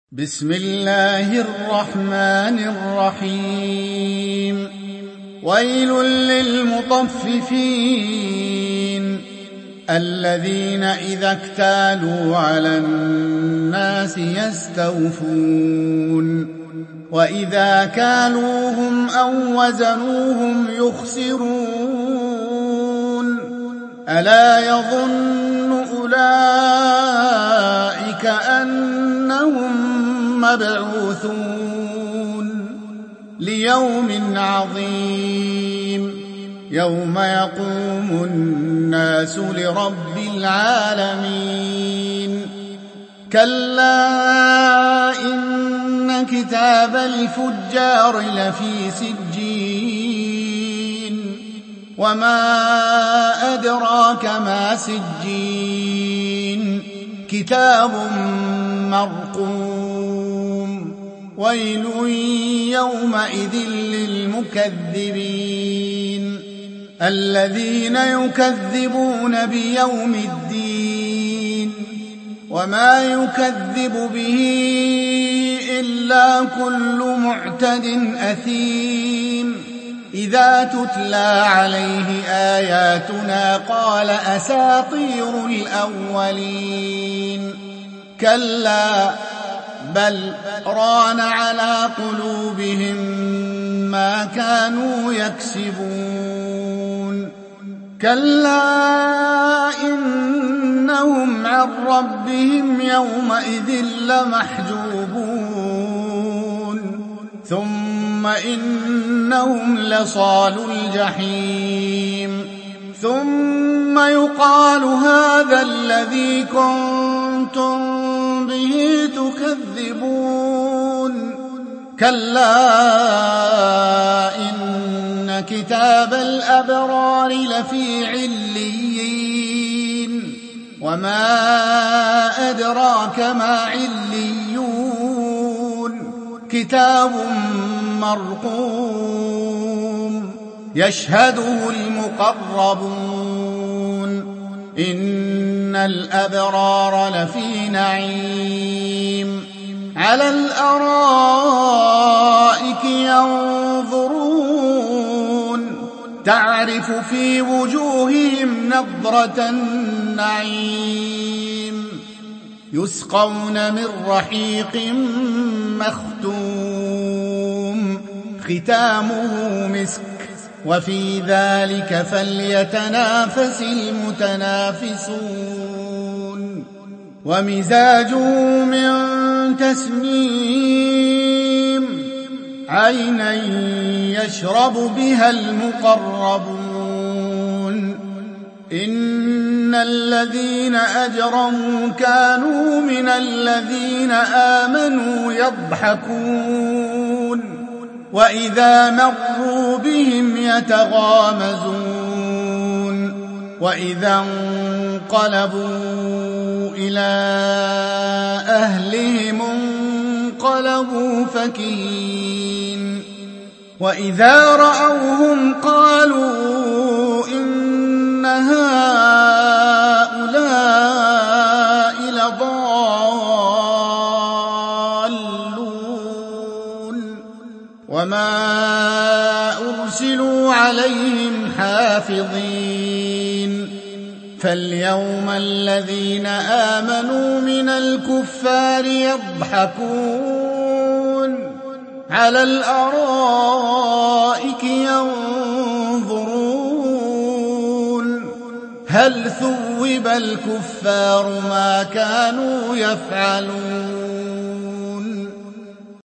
بسم الله الرحمن الرحيم. ويل للمطففين الذين إذا اكتالوا على الناس يستوفون وإذا كالوهم أو وزنوهم يخسرون. ألا يظن أولئك أنهم مبعوثون ليوم عظيم يوم يقوم الناس لرب العالمين. كلا إن كتاب الفجار لفي سجين وما أدراك ما سجين كتاب مرقوم. ويل يومئذ للمكذبين الذين يكذبون بيوم الدين وما يكذب به إلا كل معتد أثيم. إذا تتلى عليه آياتنا قال أساطير الأولين. كلا بل ران على قلوبهم ما كانوا يكسبون. كلا إنهم عن ربهم يومئذ لمحجوبون ثم إنهم لصالو الجحيم ثم يقال هذا الذي كنتم به تكذبون. كلا إن كتاب الأبرار لفي عليين وما أدراك ما عليون كتاب مرقوم يشهده المقربون. إن الأبرار لفي نعيم على الأرائك ينظرون تعرف في وجوههم نضرة النعيم يسقون من رحيق مختوم ختامه مسك وفي ذلك فليتنافس المتنافسون. ومزاجه من تسنيم عينا يشرب بها المقربون. إن الذين أجرموا كانوا من الذين آمنوا يضحكون وإذا مروا بهم يتغامزون وإذا انقلبوا إلى أهلهم انقلبوا فكين وإذا رأوهم قالوا إن هؤلاء لضالون وما أرسلوا عليهم حافظين. فاليوم الذين آمنوا من الكفار يضحكون على الأرائك ينظرون هل ثوب الكفار ما كانوا يفعلون.